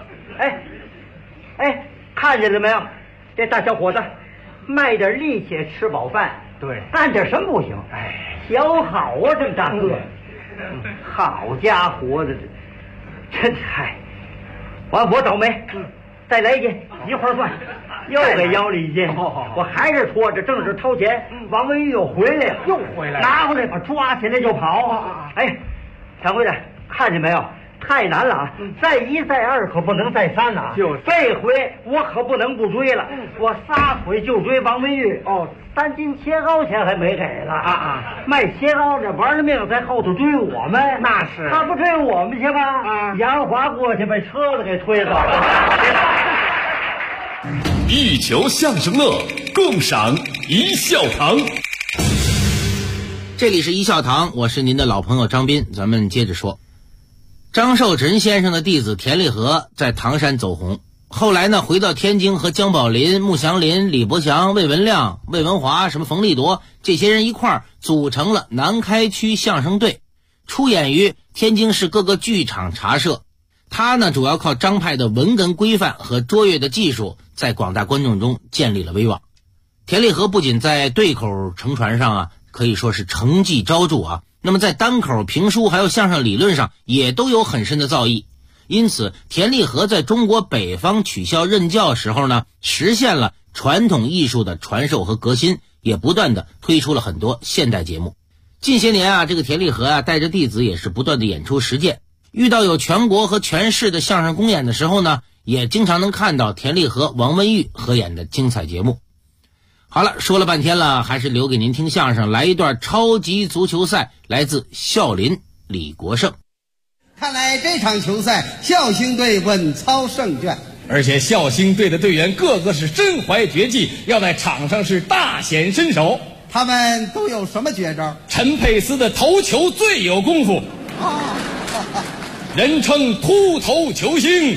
看见了没有？这大小伙子，卖点力气吃饱饭。 对， 干点什么不行？小好啊，这么大个，好家伙的，真我倒霉，再来1斤，一块算，又给要了1斤，我还是拖着，正是掏钱，王文玉又回来了， 拿回来， 把抓起来就跑。掌柜的，看见没有？ 太难了啊！再一再二可不能再三呐！就是这回我可不能不追了，我撒腿就追王文玉。哦，3斤切糕钱还没给了卖切糕的玩了命在后头追我们。那是他不追我们去吗？杨华过去把车子给推走了。 一球相声乐，共赏一笑堂。 这里是一笑堂，我是您的老朋友张斌。咱们接着说，张寿臣先生的弟子田立和在唐山走红，后来呢回到天津，和姜宝林、穆祥林、李伯祥、魏文亮、魏文华、什么冯立铎这些人一块儿组成了南开区相声队，出演于天津市各个剧场茶社。他呢主要靠张派的文哏规范和卓越的技术，在广大观众中建立了威望。田立和不仅在对口乘船上可以说是成绩昭著那么在单口评书还有相声理论上也都有很深的造诣。因此田立和在中国北方取校任教时候呢，实现了传统艺术的传授和革新，也不断的推出了很多现代节目。近些年这个田立和带着弟子也是不断的演出实践，遇到有全国和全市的相声公演的时候呢，也经常能看到田立和、王文玉合演的精彩节目。好了，说了半天了，还是留给您听相声，来一段超级足球赛，来自孝林李国盛。 看来这场球赛孝兴队稳操胜券， 而且孝兴队的队员个个是身怀绝技，要在场上是大显身手。 他们都有什么绝招？ 陈佩斯的头球最有功夫，人称秃头球星。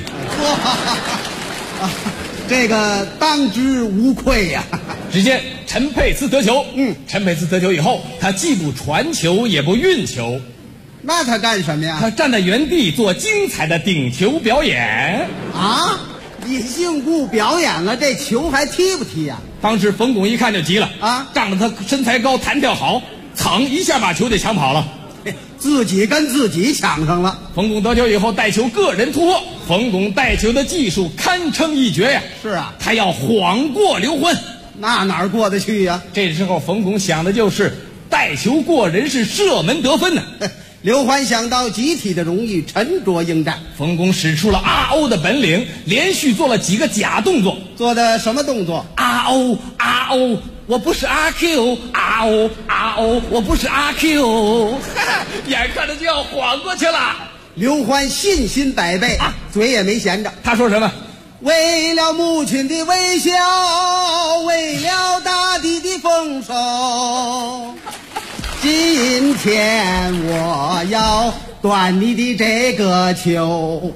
这个当之无愧呀！ 只见陈佩斯得球，陈佩斯得球以后，他既不传球也不运球， 那他干什么呀？ 他站在原地做精彩的顶球表演。 你杏顾表演了，这球还踢不踢呀？ 当时冯巩一看就急了仗着他身材高弹跳好，噌一下把球给抢跑了， 自己跟自己抢上了。 冯巩得球以后带球个人突破，冯巩带球的技术堪称一绝呀！ 是他要晃过刘欢， 那哪儿过得去呀？ 这时候冯巩想的就是带球过人，是射门得分呢。 刘欢想到集体的荣誉，沉着应战。 冯巩使出了RO的本领，连续做了几个假动作。 做的什么动作 ？RO，我不是阿 Q， RO，我不是阿 Q， 眼看着就要晃过去了。 刘欢信心百倍嘴也没闲着。 他说什么？ 为了母亲的微笑，为了大地的丰收，今天我要断你的这个球。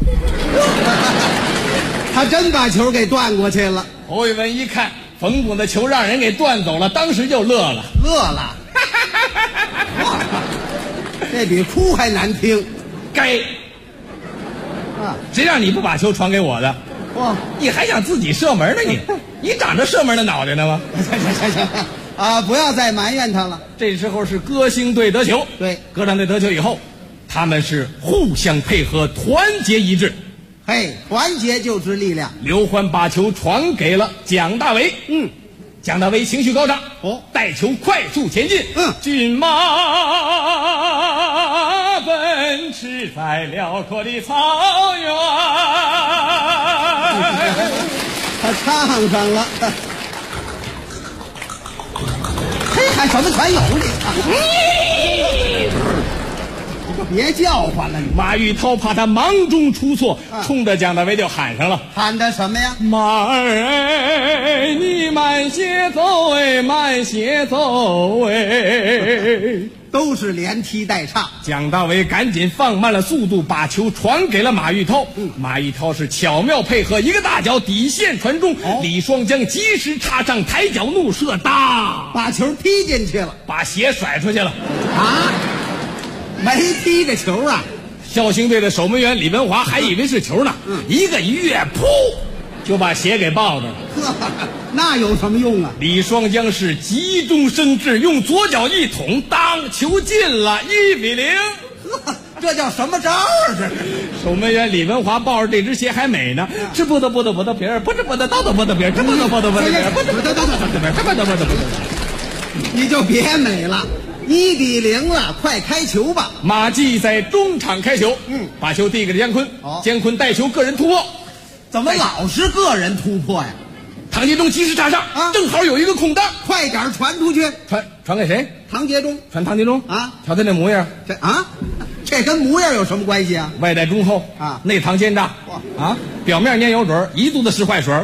他真把球给断过去了。 侯玉文一看冯巩的球让人给断走了，当时就乐了。 这比哭还难听。 该谁让你不把球传给我的？你还想自己射门呢？你长着射门的脑袋呢吗？ 行不要再埋怨他了。 这时候是歌星队得球， 对， 歌唱队得球以后，他们是互相配合，团结一致。 团结就是力量。 刘欢把球传给了蒋大为，蒋大为情绪高涨，带球快速前进，骏马奔驰在辽阔的草原。 他唱上了。看什么全有你？你可别叫唤了你。 马玉涛怕他忙中出错，冲着蒋大为就喊上了。 喊的什么呀？ 马儿你慢些走慢些走都是连踢带唱。 蒋大为赶紧放慢了速度，把球传给了马玉涛。马玉涛是巧妙配合，一个大脚底线传中，李双江及时插上抬脚怒射， 把球踢进去了， 把鞋甩出去了。 没踢着球啊！ 孝兴队的守门员李文华还以为是球呢，一个一跃，噗，就把鞋给抱着了。 那有什么用啊？ 李双江是急中生智，用左脚一捅，当球进了，1-0。 这叫什么招啊？这守门员李文华抱着这只鞋还美呢，这不得皮儿，不是不得刀的不得皮儿，这不得皮儿，不是不得皮儿，这不得。 你就别美了，1-0了，快开球吧。 马季在中场开球，把球递给了姜昆，姜昆带球个人突破， 怎么老是个人突破呀？ 唐杰忠及时插上，正好有一个空档， 快点传出去。 传给谁？ 唐杰忠。 传唐杰忠啊！ 瞧他那模样， 这跟模样有什么关系啊？ 外带忠厚啊，内藏奸诈啊，表面蔫油嘴，一肚子是坏水。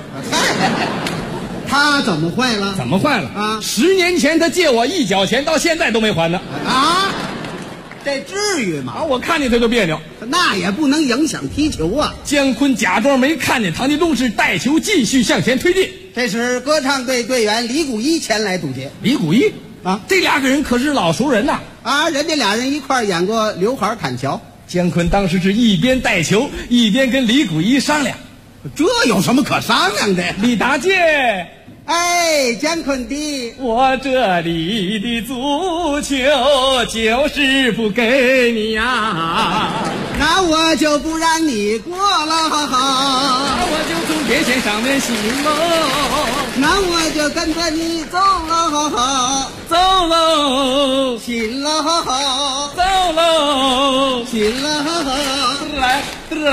他怎么坏了？ 怎么坏了啊？10年前他借我1角钱，到现在都没还呢。 啊，这至于吗？ 啊，我看见他就别扭， 那也不能影响踢球啊。 姜昆假装没看见唐杰忠，是带球继续向前推进。 这时歌唱队队员李谷一前来堵截。 李谷一啊，这2个人可是老熟人呐！ 啊，人家俩人一块演过《刘海砍桥》。 姜昆当时是一边带球，一边跟李谷一商量， 这有什么可商量的？ 李达介。 哎，姜昆弟， 我这里的足球就是不给你呀， 那我就不让你过了， 那我就从边线上面行喽， 那我就跟着你走了， 走喽， 行了， 走喽， 行了， 来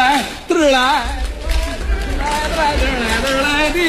的。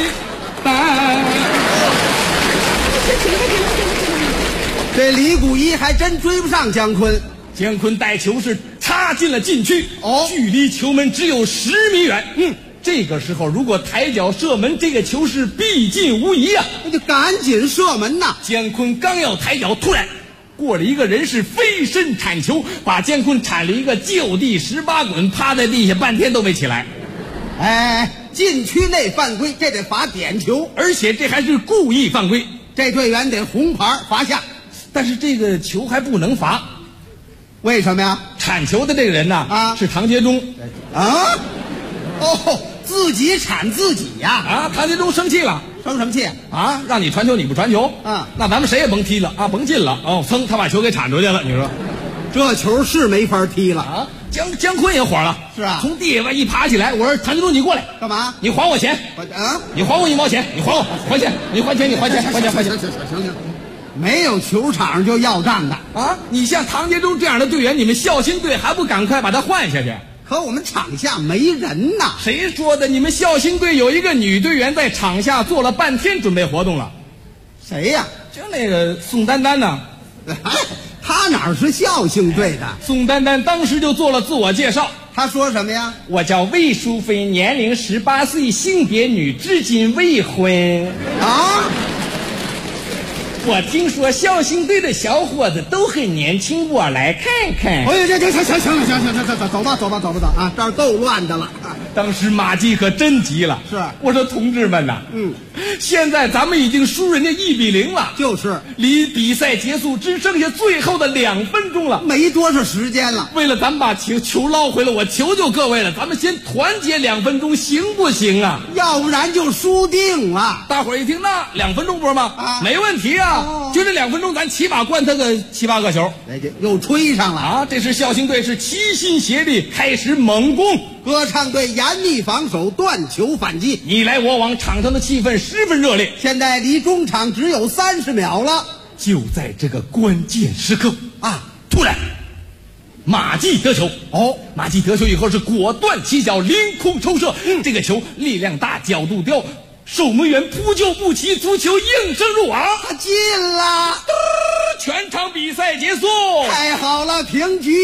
这李谷一还真追不上姜昆， 姜昆带球是插进了禁区，距离球门只有10米远。这个时候如果抬脚射门，这个球是必进无疑啊！ 那就赶紧射门呐！ 姜昆刚要抬脚，突然过了一个人是飞身铲球，把姜昆铲了一个就地18滚，趴在地下半天都没起来。 禁区内犯规，这得罚点球， 而且这还是故意犯规， 这队员得红牌罚下。 但是这个球还不能罚， 为什么呀？ 铲球的这个人呢，是唐杰忠啊。自己铲自己呀！ 唐杰忠生气了， 生什么气啊？让你传球你不传球那咱们谁也甭踢了啊，甭进了噌，他把球给铲出去了。你说这球是没法踢了啊！姜昆也火了， 是啊， 从地下一爬起来，我说唐杰忠，你过来干嘛？ 你还我钱你还我1毛钱，你还我还钱，你还钱，你还钱，还钱，还钱。 行，没有球场就要账的啊！你像唐杰忠这样的队员，你们孝心队还不赶快把他换下去？ 可我们场下没人呐。 谁说的？你们孝心队有一个女队员在场下做了半天准备活动了。 谁呀？ 就那个宋丹丹呢。 他哪是孝心队的？ 宋丹丹当时就做了自我介绍。 他说什么呀？ 我叫魏淑芬，年龄18岁，性别女，至今未婚。 啊！ 我听说孝心队的小伙子都很年轻，我来看看。 行，走吧啊！这儿够乱的了。 当时马季可真急了， 是我说同志们呐，现在咱们已经输人家1-0了， 就是离比赛结束只剩下最后的2分钟了， 没多少时间了。 为了咱们把球捞回来，我求求各位了，咱们先团结2分钟，行不行啊？ 要不然就输定了。 大伙儿一听，那2分钟不是吗？没问题啊。就这2分钟，咱起码灌他个7、8个球。 又吹上了啊！这时孝心队是齐心协力开始猛攻， 歌唱队严密防守，断球反击， 你来我往，场上的气氛十分热烈。 现在离中场只有30秒了。 就在这个关键时刻突然马季得球。马季得球以后是果断起脚，凌空抽射。这个球力量大，角度刁，守门员扑救不齐，足球应声入网， 进了。 全场比赛结束， 太好了，平局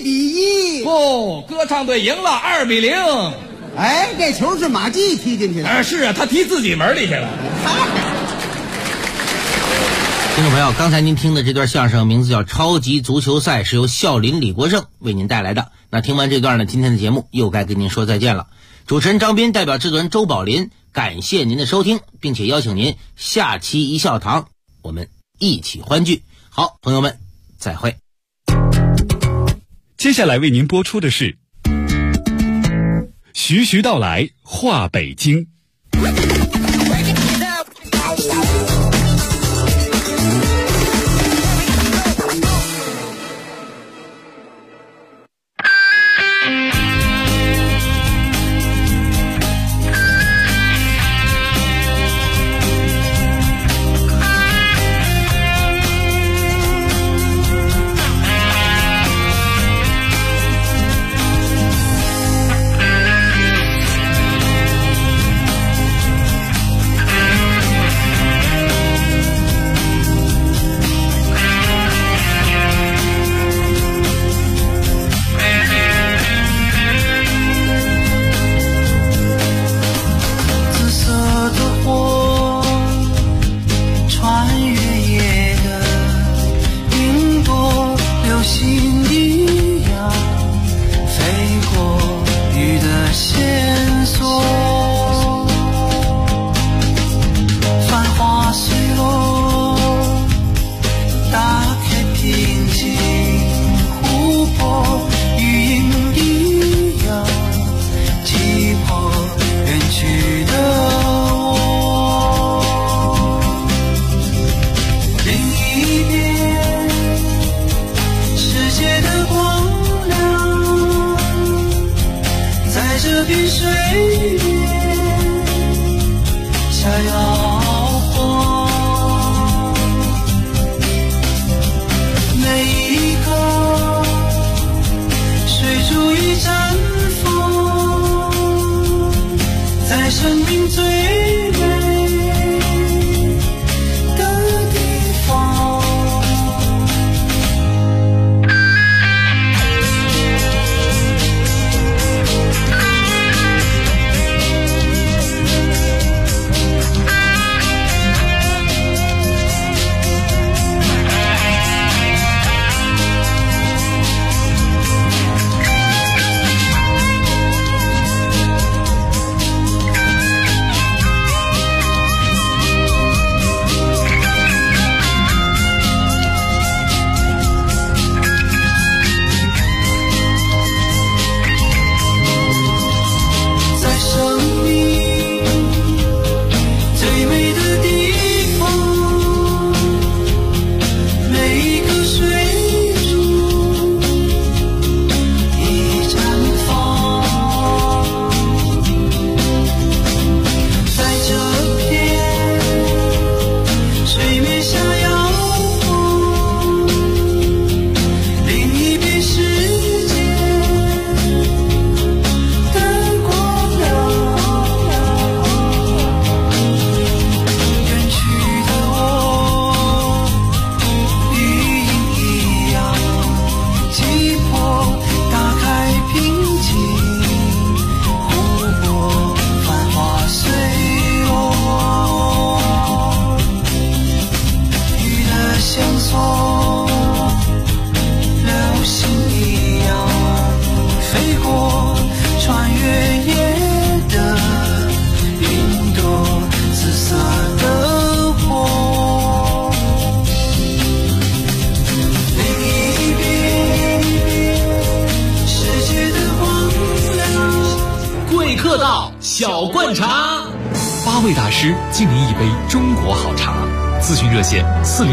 1-1。 歌唱队赢了2-0。 这球是马季踢进去的。 是啊，他踢自己门里去了。 听众朋友，刚才您听的这段相声名字叫《超级足球赛》，是由孝林李国盛为您带来的。那听完这段呢，今天的节目又该跟您说再见了。主持人张斌代表制作人周宝林，感谢您的收听，并且邀请您下期一笑堂我们一起欢聚。好，朋友们，再会。 接下来为您播出的是徐徐道来话北京。 星一样飞过雨的线索，繁华碎落，打开平静湖泊，余音一样击破远去的我。另一边，世界的光亮在这片水面下摇晃，每一刻水珠与绽放在生命最美的地方。在生命最美的地方，每一颗水珠已绽放，在这片水面下摇晃，另一边世界的光亮，远去的我，余音一样击破，打开平静湖泊，繁华碎落，雨的相送，流星一样飞过，穿越夜的云朵，紫色的火。另一边，世界的光亮。 贵客到，小罐茶。 8位大师敬您一杯中国好茶，咨询热线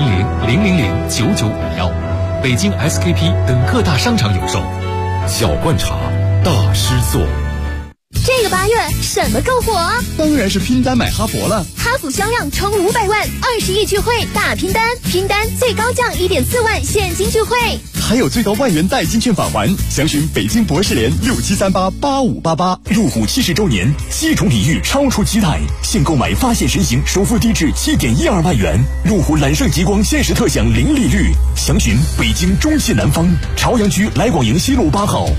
400-000-9951，北京 SKP 等各大商场有售。小罐茶，大师做。 这个8月什么够火？ 当然是拼单买哈佛了。 哈弗销量冲500万，20亿聚会大拼单，拼单最高降1.4万现金聚会， 还有最高万元代金券返还。详询北京博士联67388588。 入虎70周年，7重礼遇超出期待，现购买发现神行首付低至7.12万元，入虎揽胜极光限时特享零利率。详询北京中西南方朝阳区来广营西路8号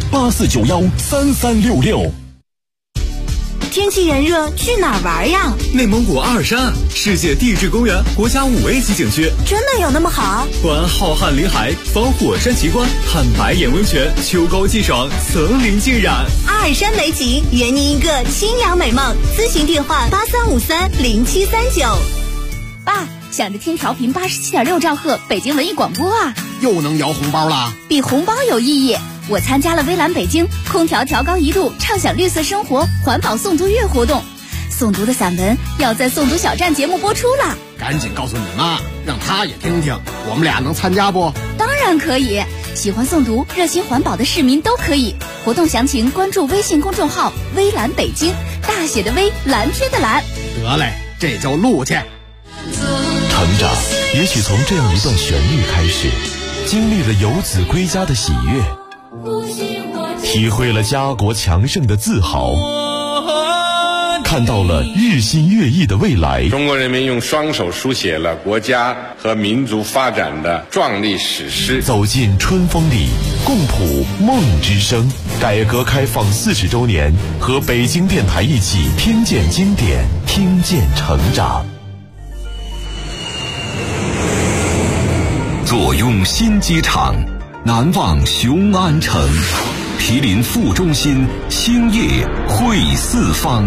84913366。 天气炎热，去哪儿玩呀？ 内蒙古阿尔山，世界地质公园国家5A级景区， 真的有那么好？ 观浩瀚林海，访火山奇观，看白眼温泉，秋高气爽，层林尽染。 阿尔山美景，圆您一个清凉美梦。咨询电话83530739。 爸，想着听调频87.6兆赫北京文艺广播啊， 又能摇红包啦？ 比红包有意义。我参加了微蓝北京空调调高1度，畅享绿色生活环保诵读月活动，诵读的散文要在诵读小站节目播出了。 赶紧告诉你妈，让她也听听，我们俩能参加不？ 当然可以，喜欢诵读、热心环保的市民都可以。活动详情关注微信公众号微蓝北京，大写的微，蓝天的蓝。 得嘞，这就录去。 成长也许从这样一段旋律开始，经历了游子归家的喜悦，体会了家国强盛的自豪，看到了日新月异的未来。 中国人民用双手书写了国家和民族发展的壮丽史诗。 走进春风里，共谱梦之声。改革开放40周年，和北京电台一起听见经典，听见成长。 坐拥新机场， 难忘雄安城。毗邻副中心，兴业汇四方。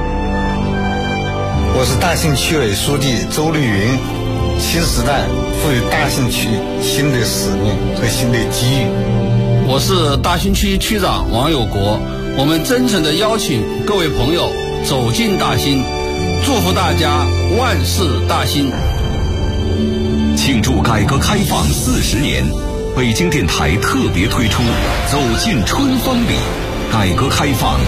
我是大兴区委书记周绿云。新时代赋予大兴区新的使命和新的机遇。 我是大兴区区长王有国。我们真诚地邀请各位朋友走进大兴，祝福大家万事大兴。 庆祝改革开放40年，北京电台特别推出《走进春风里》，改革开放